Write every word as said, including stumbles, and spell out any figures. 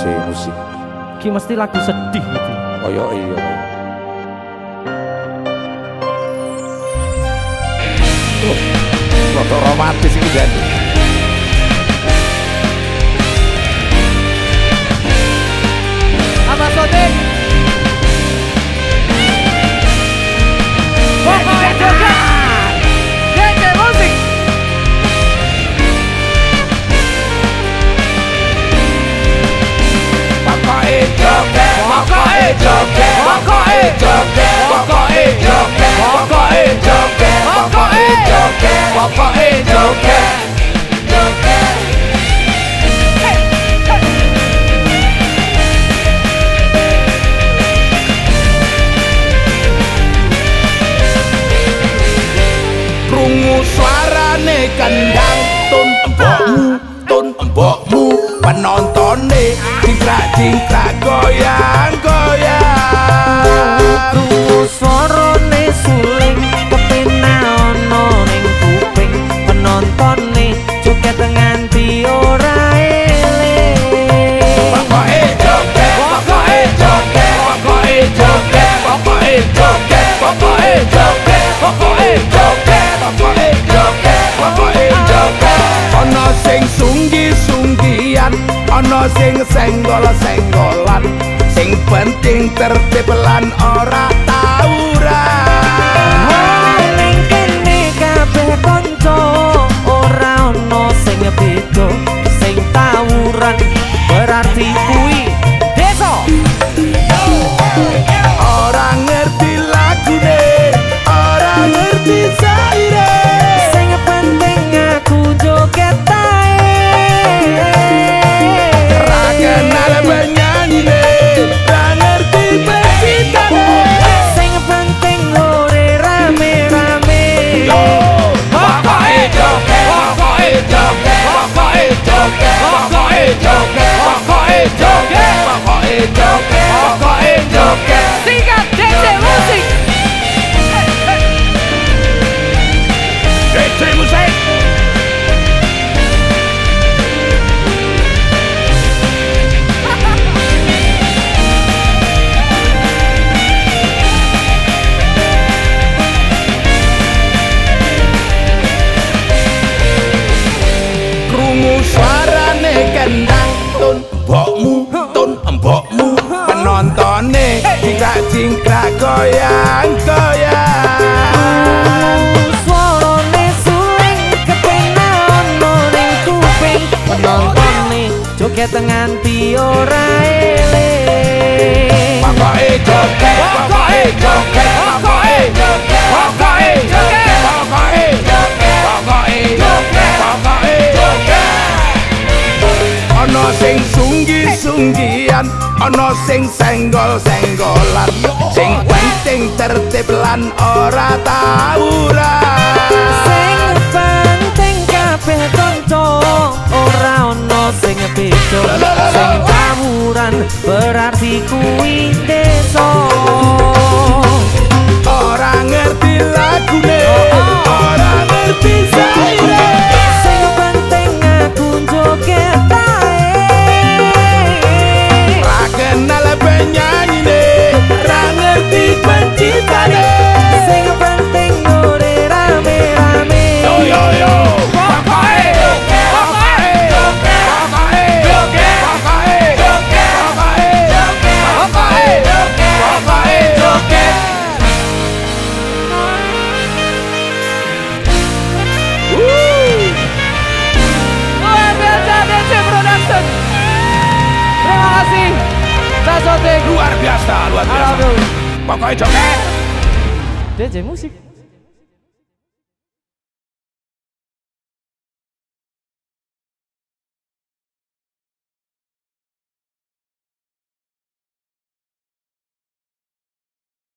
D J musik. Ki mesti lagu sedih itu. Oh iya iya. Oh, foto romantis iki kan. Apa Sodik? Pokoknya joget D J musik. Pokoknya joget, pokoknya joget, pokoknya joget, pokoknya joget, pokoknya joget, pokoknya joget, pokoknya joget, joget. Krungu suarane kendang tun embokmu, tun embokmu, penontone jingkrak-jingkrak goyang goyang. Krungu suarane suling kepenak ono ning kuping, penontone joget nganti ora eling. Pokoke joget, pokoke joget, pokoke joget, pokoke joget, pokoke joget, pokoke joget, pokoke joget, pokoke joget. Ono sing sunggi-sunggian, ono sing senggol-senggolan, sing penting tertib lan ora tawuran. Ning kene kabeh kanca ora ono sing beda, sing tawuran berarti kuwi desa. Ora ngerti lagune, ora ngerti saire, Sing penting aku joget ae. ra kenal penyanyine, ra ngerti penciptane. Sing penting ore rame-rame. Pokoke joget, pokoke joget, pokoke joget, pokoke joget, pokoke joget, pokoke joget, pokoke joget. Sikat D J musik. D J musik. Krungu suarane kendang tun embokmu, tun embokmu, penontone jingkrak-jingkrak goyang goyang. Suarane suling kepenak ono ning kuping, penontone joget nganti ora eling. Pokoke joget, pokoke joget, pokoke joget, pokoke joget, pokoke joget, pokoke joget, pokoke joget. Ono sing sunggi-sunggian, ono sing senggol-senggolan, sing penting tertib lan ora tawuran. Sing penting kabeh kanca ora ono sing beda, sing tawuran berarti kuwi desa. Ora ngerti lagune, ora ngerti saire, Sing penting aku joget ae. ra kenal penyanyine, ra ngerti penciptane. Sing penting ore rame-rame. Yo yo yo, pokoke joget, pokoke joget, pokoke joget, pokoke joget, pokoke joget, pokoke joget, pokoke joget. Wuh. Luar biasa D J Production. Terima kasih. Sasotik. Luar biasa, luar biasa. Aduh. Pokoknya joget. D J musik.